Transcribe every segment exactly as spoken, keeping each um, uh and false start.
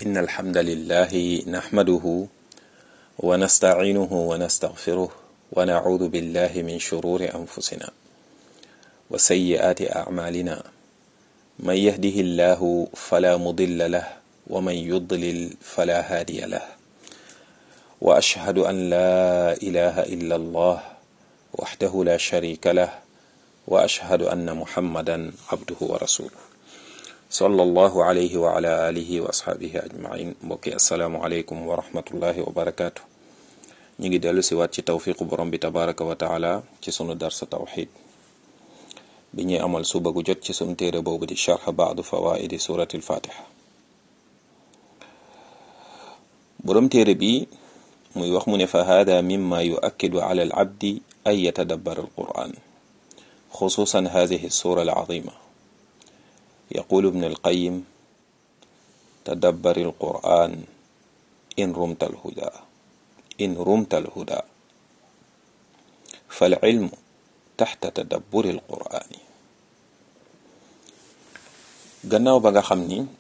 إن الحمد لله نحمده ونستعينه ونستغفره ونعوذ بالله من شرور أنفسنا وسيئات أعمالنا من يهده الله فلا مضل له ومن يضلل فلا هادي له وأشهد أن لا إله إلا الله وحده لا شريك له وأشهد أن محمدا عبده ورسوله sallallahu alayhi wa ala alihi wa asxaabihi ajmain. mbokki assalaamu aleykum wa rahmatullahi wa barakaatu. ñu ngi dellu si waat ci tawfiqu borom bi tabaraka wa taala ci sunu darsa tawxid bi ñuy amal suba gu jot ci sunu téere boobu di charx baadu fawaidi surati alfatiha. borom téere bi muy wax mu ne fa hada mimma yuakkidu ala al abdi an yatadabbar al quran xususan hadihi sura al azima. يقول ابن القيم تدبر القرآن إن رمت الهدى إن رمت الهدى فالعلم تحت تدبر القرآن. gannaaw ba nga xam ni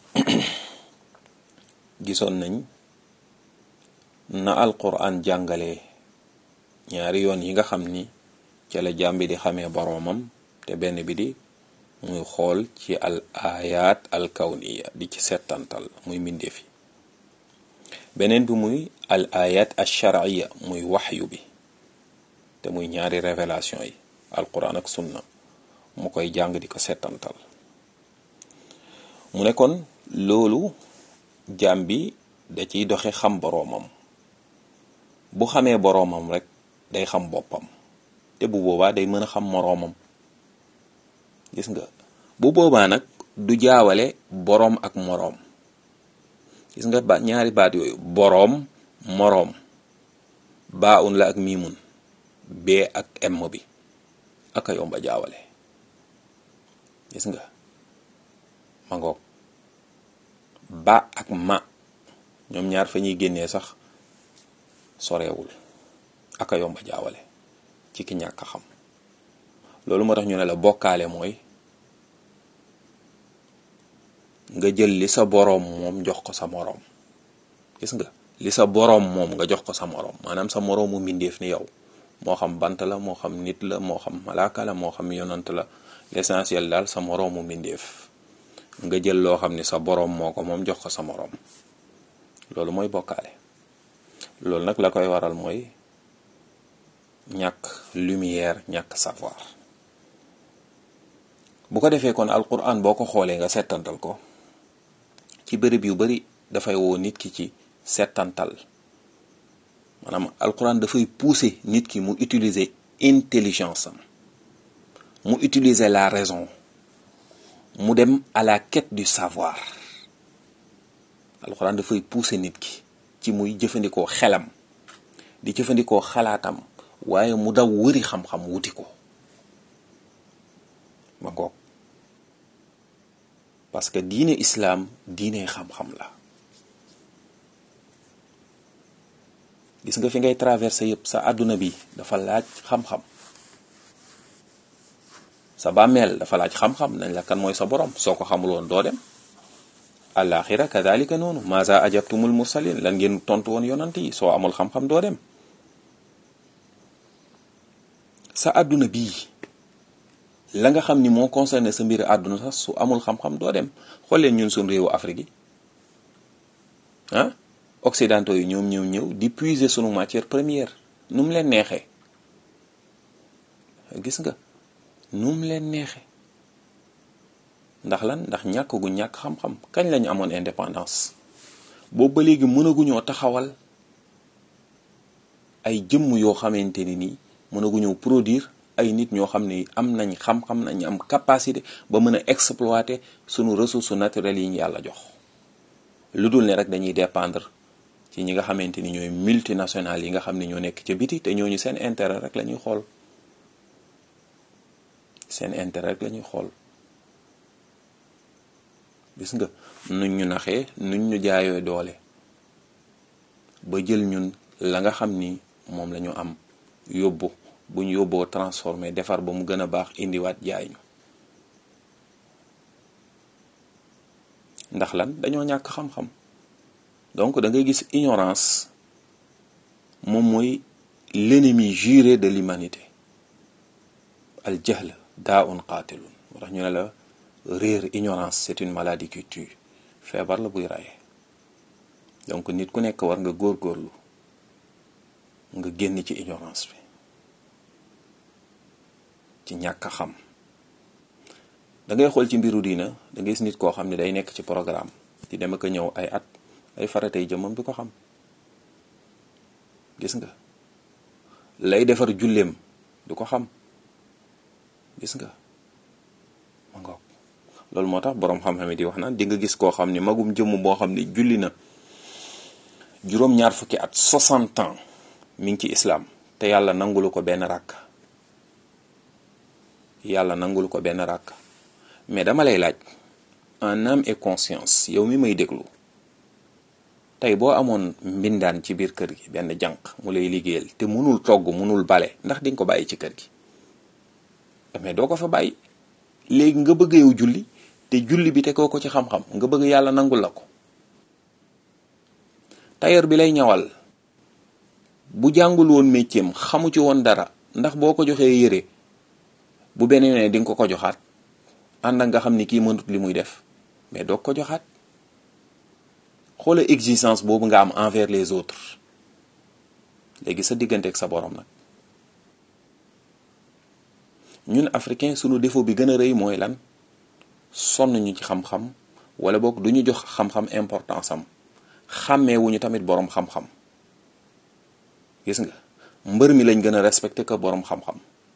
gisoon nañ na alquran jàngale ñaari yoon yi nga xam ni ca la jaam bi di xamee boroomam, te benn bi di muy xool ci al ayat al kawniya di ci settantal muy mbindeef yi, beneen bi muy al ayat al shar'iyya muy waxyu bi te muy ñaari révélation yi alquran ak sunna mu koy jàng di ko settantal. mu ne kon loolu jaam bi da ciy doxe xam boroomam. bu xamee boroomam rek day xam boppam, te bu boobaa day mën a xam moroomam. gis nga bu boobaa nag du jaawale boroom ak moroom. gis nga ba ñaari baat yooyu boroom moroom, baa un la ak miimun, bee ak em bi ak a yomba jaawale. gis nga ma ngoog ba ak ma ñoom ñaar fa ñuy génnee sax sorewul, ak a yomba jaawale ci ki ñàkk a xam. loolu moo tax ñu ne la bokkaale mooy nga jël li sa boroom moom jox ko sa moroom. gis nga li sa boroom moom nga jox ko sa moroom, maanaam sa moroomu mbindeef ni yow, moo xam bant la, moo xam nit la, moo xam malaaka la, moo xam yonant la, l'essentiel daal sa moroomu mbindeef nga jël loo xam ni sa boroom moo ko moom jox ko sa moroom. loolu mooy bokkaale. loolu nag la koy waral mooy ñàkk lumière, ñàkk savoir. bu ko defee kon alquran boo ko xoolee nga settantal ko ci bërëb yu bari dafay woo nit ki ci settantal. maanaam alquran dafay pousser nit ki mu utiliser intelligence am, mu utiliser la raison, mu dem à la quête du savoir. alquran dafay pousser nit ki ci muy jëfandikoo xelam, di jëfandikoo xalaatam, waaye mu daw wëri xam-xam wuti ko. ma ngoog parce que diine islam diine xam-xam la. gis nga fi ngay traversé yëpp sa àdduna bi dafa laaj xam-xam. sa bàmmeel dafa laaj xam-xam, nañ la kan mooy sa borom, soo ko xamuloon doo dem. alaxira kadalika noonu, maza ajabtumul mursalin, lan ngeen tontu woon yonant yi, soo amul xam-xam doo dem. sa àdduna bii la nga xam ni moo concerné sa mbiri àdduna sax su amul xam-xam doo dem. xool leen ñun suñ réewu Afrique yi ah occidentaux yi ñoom ñëw ñëw di puiser sunu matière première nu mu leen neexee. gis nga nu mu leen neexee ndax lan? ndax ñàkk gu ñàkk xam-xam. kañ lañu amoon indépendance? boobu ba léegi mënaguñoo taxawal ay jëmm yoo xamante ni nii mënaguñoo produire ay nit ñoo xam ne am nañ xam-xam, nañ am capacité ba mën a exploiter sunu ressources naturelles yi ñu yàlla jox. lu dul ne rek dañuy dépendre ci ñi nga xamante ni ñooy multinationales yi nga xam ne ñoo nekk ca biti, te ñooñu seen intérêt rek la ñuy xool. seen intérêt rek la ñuy xool. gis nga nuñ ñu naxee, nuñ ñu jaayoo doole ba jël ñun la nga xam ni moom la ñu am yóbbu. bu ñu yóbboo transformé defar ba mu gën a baax indiwaat jaay ñu. ndax lan? dañoo ñàkk xam-xam. donc da ngay gis ignorance moom mooy l'ennemi juré de l'humanité. al jahl daa'un qaatilun moo tax ñu ne la réer, ignorance c'est une maladie qui tue, feebar la buy raye. donc nit ku nekk war nga góorgóorlu nga génn ci ignorance bi, ci ñàkk a xam. da ngay xool ci mbiru diina da ngay gis nit koo xam ne day nekk ci programme di dem ak a ñëw ay at, ay faratay jëmmam du ko xam. gis nga lay defar julleem du ko xam. gis nga ma ngoog loolu moo tax boroom xam-xam yi di wax naan di nga gis koo xam ne magum jëmm boo xam ne julli na juróom-ñaar fukki at soixante ans mi ngi ci islam te yàlla nangulu ko benn ràkk yàlla nangulu ko benn ràkk mais dama lay laaj en âme et conscience yow mi may déglu tey boo amoon mbindaan ci biir kër gi, benn jànq mu lay liggéeyal te munul togg munul bale, ndax di nga ko bàyyi ci kër gi? mais doo ko fa bàyyi. léegi nga bëgg yow julli te julli bi te koo ko ci xam-xam nga bëgg yàlla nangul la ko. tailleur bi lay ñawal bu jàngul woon métier am xamu ci woon dara, ndax boo ko joxee yére bu beneen ne di nga ko ko joxaat ànd ak nga xam ni kii mënut li muy def, mais doo ko joxaat. xoola exigence boobu nga am envers les autres. léegi sa diggante ak sa borom nag. ñun africain sunu défaut bi gën a rëy mooy lan? sonn ñu ci xam-xam, wala boog du ñu jox xam-xam importance am. xàmmeewuñu tamit boroom xam-xam. gis nga mbër mi lañ gën a respecté que boroom xam-xam.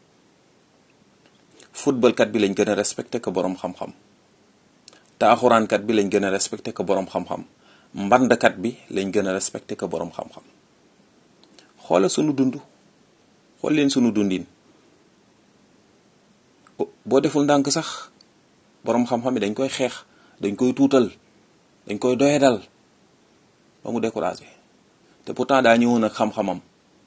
footballkat bi lañ gën a respecté que boroom xam-xam. taaxuraankat bi lañ gën a respecté que boroom xam-xam. mbandkat bi lañ gën a respecté que boroom xam-xam. xoola sunu dund, xool leen sunu dundin. boo deful ndànk sax boroom xam-xam yi dañ koy xeex, dañ koy tuutal, dañ koy doyadal ba mu découragé, te pourtant daa ñëwoon ak xam-xamam.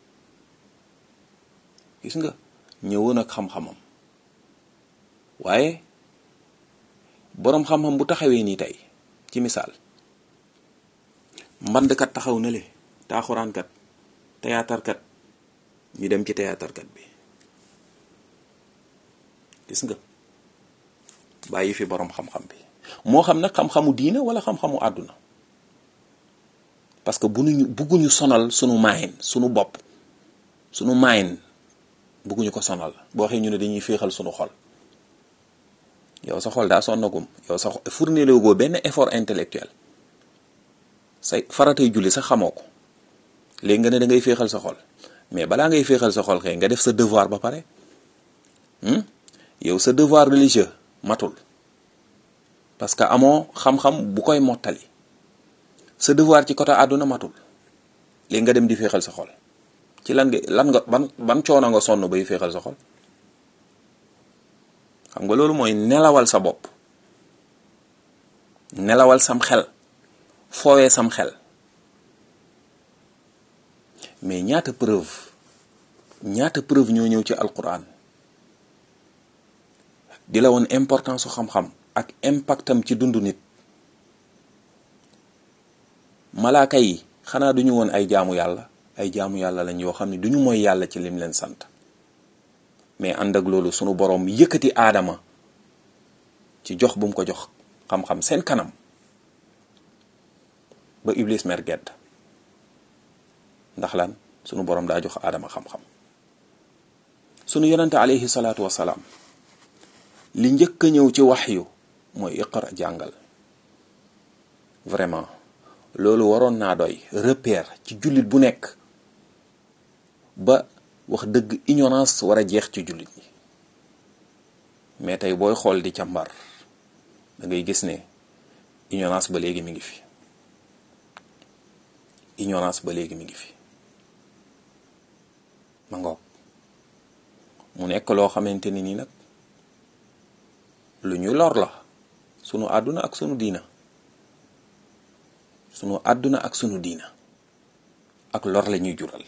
gis nga ñëwoon ak xam-xamam waaye boroom xam-xam bu taxawee nii tey ci misaal, mbandkat taxaw na le, taaxuraankat, théâtrekat, ñu dem ci théâtrekat bi. gis nga bàyyi fi boroom xam-xam bi, moo xam nag xam-xamu diina wala xam-xamu àdduna. parce que bu ñu bugguñu sonal sunu maayin, sunu bopp, sunu maayin bugguñu ko sonal. boo waxee ñu ne dañuy féexal sunu xol. yow sa xol daa sonnagum, yow sa fournir goo benn effort intellectuel. say faratay julli sax xamoo ko, léegi nga ne da ngay féexal sa xol. mais balaa ngay féexal sa xol kay nga def sa devoir ba pare. yow sa devoir religieux matul parce que amoo xam-xam bu koy mottali. sa devoir ci côté àdduna matul, léegi nga dem di féexal sa xol. ci lan nga lan nga ban ban coono nga sonn bay féexal sa xol? xam nga loolu mooy nelawal sa bopp, nelawal sam xel, foowee sam xel. mais ñaata preuve ñaata preuve ñoo ñëw ci alquran di la woon importance su xam-xam ak impactam ci dundu nit. malaaka yi xanaa duñu woon ay jaamu yàlla, ay jaamu yàlla lañ yoo xam ne duñu mooy yàlla ci lim leen sant. mais ànd ak loolu sunu boroom yëkkati aadama ci jox bu mu ko jox xam-xam seen kanam ba iblis mer gedd. ndax lan? sunu boroom daa jox aadama xam-xam. sunu yonente alayhi salaatu wasalaam li njëkk a ñëw ci waxyu mooy iqra, jàngal. vraiment loolu waroon naa doy repère ci jullit bu nekk ba wax dëgg ignorance war a jeex ci jullit ñi. mais tey booy xool di càmbar da ngay gis ne ignorance ba léegi mi ngi fi. ignorance ba léegi mi ngi fi. ma ngoog mu nekk loo xamante ni nii nag lu ñu lor la sunu àdduna ak sunu diina. sunu àdduna ak sunu diina ak lor la ñuy jural.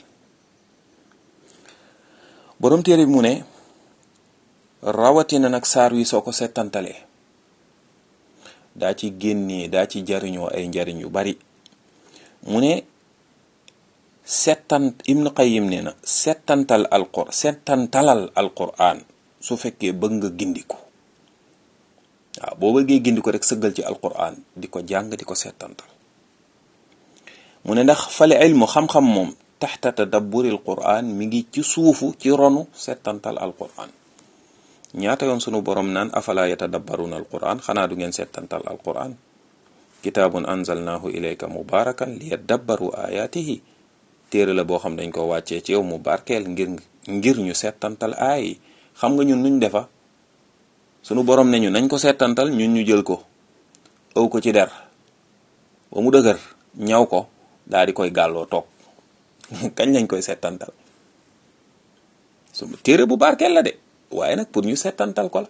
boroom téere bi mu ne rawatina nag saar wi soo ko settantalee daa ci génnee daa ci jariñoo ay njariñ yu bari. mu ne settant Ibn Qayyim nee na settantal alqur settantalal alquran su fekkee bëgg nga gindiku waaw boo bëggee gindiku rek sëggal ci alquran di ko jàng di ko settantal mu ne ndax fale ilmu xam-xam moom taxta tadabburil quran mi ngi ci suufu ci ronu settantal alquran ñaata yoon sunu borom naan afala yatadabbaruna alquran xanaa du ngeen settantal alquran kitaabun anzalnahu ilayka mubarakan liyadabbaru ayatihi téere la boo xam dañ ko wàccee ci yow mu barkeel ngir ngir ñu settantal aay yi xam nga ñun nuñ defa sunu borom ne ñu nañ ko settantal ñun ñu jël ko ëw ko ci der ba mu dëgër ñaw ko daal di koy gàlloo toog kañ lañ koy settantal su téere bu barkeel la de waaye nag pour ñu settantal ko la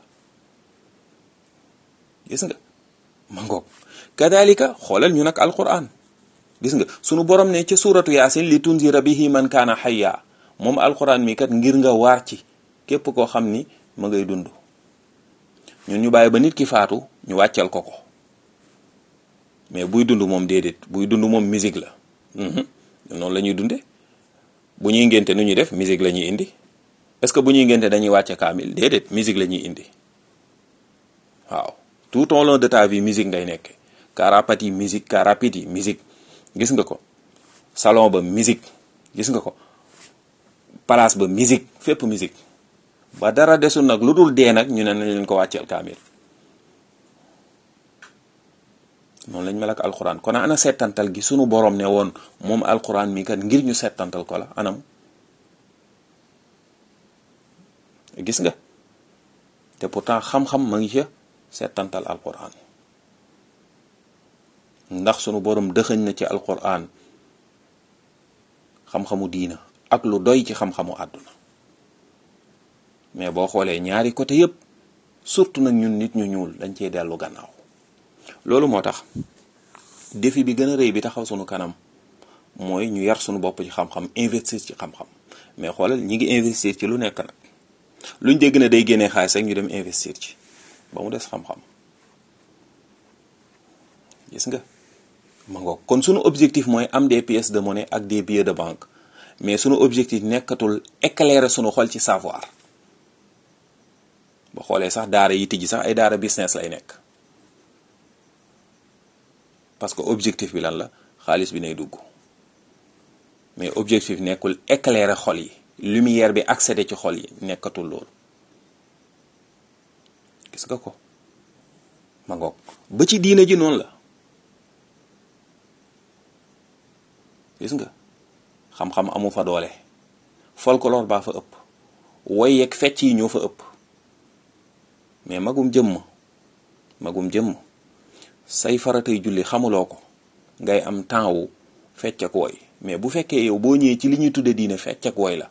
gis nga ma ngoog kadalika xoolal ñu nag alquran gis nga sunu borom ne ca suuratu yaasin li tunzira bihi man kaana hayya moom alquran mi kat ngir nga waar ci képp koo xam ni ma ngay dund ñun ñu bàyyi ba nit ki faatu ñu wàccal ko ko mais buy dund moom déedéet buy dund moom musique la noonu la ñuy dunde bu ñuy ngénte nu ñuy def musique la ñuy indi est-ce que bu ñuy ngénte dañuy wàcce kaamil déedéet musique la ñuy indi waaw tout au long de ta vie musique ngay nekk karapati musique karapiti musique gis nga ko salon ba musique gis nga ko place ba musique fépp musique ba dara desul nag lu dul dee nag ñu ne nañ leen ko wàcceel kaamil noonu lañ mel ak alquran kon ana settantal gi sunu borom ne woon moom alquran mi kat ngir ñu settantal ko la anam gis nga te pourtant xam-xam ma ngi ca settantal alquran ndax sunu borom dëxëñ na ci alquran xam-xamu diina ak lu doy ci xam-xamu àdduna mais boo xoolee ñaari côté yépp surtout nag ñun nit ñu ñuul dañ cee dellu gannaaw loolu moo tax défi bi gën a rëy bi taxaw sunu kanam mooy ñu yar sunu bopp ci xam-xam investir ci xam-xam mais xoolal ñi ngi investir ci lu nekk nag luñ dégg ne day génnee xaalis rek ñu dem investir ci ba mu des xam-xam gis nga ma ngoog kon sunu objectif mooy am des pièces de monnaie ak des billets de banque mais sunu objectif nekkatul éclairer sunu xol ci savoir ba xoolee sax daara yi tijji sax ay daara business lay nekk parce que objectif bi lan la xaalis bi nay dugg mais objectif nekkul éclairer xol yi lumière bi accéder ci xol yi nekkatul loolu gis nga ko ma ngoog ba ci diina ji noonu la gis nga xam-xam amu fa doole folklore baa fa ëpp woy yeeg fecc yi ñoo fa ëpp mais magum jëmm magum jëmm say faratay julli xamuloo ko ngay am temps wu fecc ak woy mais bu fekkee yow boo ñëwee ci li ñuy tudde diine fecc ak woy la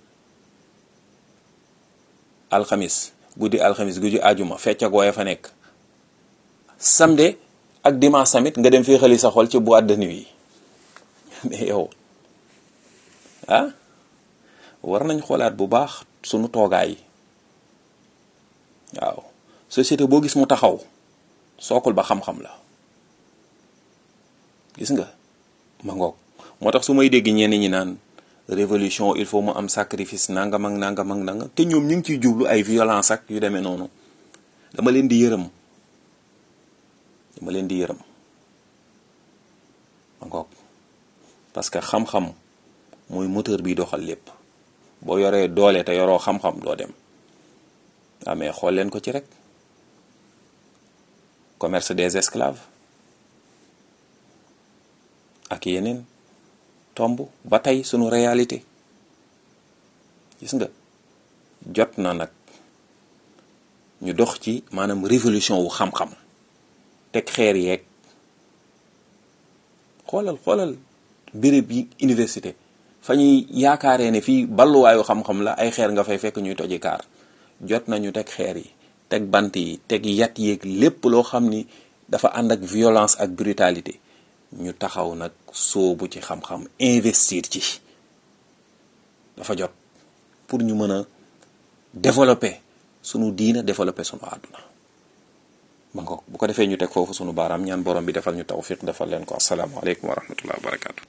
alxamis guddi alxamis guddi ajuma fecc ak woy fa nekk samedi ak dimanche tamit nga dem fee xali sa xol ci boîte de nuit yi mais yow ah war nañ xoolaat bu baax sunu toogaay yi waaw société boo gis mu taxaw sookul ba xam-xam la gis nga ma ngoog moo tax su may dégg ñenn ñi naan révolution il faut mu am sacrifice nangam ak nangam ak nangam te ñoom ñu ngi ciy jublu ay violence ak yu demee noonu dama leen di yërëm dama leen di yërëm ma ngoog parce que xam-xam mooy moteur bi doxal lépp boo yoree doole te yoroo xam-xam doo dem waaw mais xool leen ko ci rek commerce des esclaves ak yeneen tomb ba tey sunu réalité gis nga jot na nag ñu dox ci maanaam révolution wu xam-xam teg xeer yeeg xoolal xoolal béréb yi université fa ñuy yaakaaree ne fii balluwaayu xam-xam la ay xeer nga fay fekk ñuy toji kaar jot nañu teg xeer yi teg bant yi teg yat yeeg lépp loo xam ni dafa ànd ak violence ak brutalité ñu taxaw nag soobu ci xam-xam investir ci dafa jot pour ñu mën a développer sunu diina développer sunu àdduna ma ngoog bu ko defee ñu teg foofu sunu baaraam ñaan borom bi defal ñu tawfiq defal leen ko asalaamaaleykum wa rahmatullah wa barakaatu.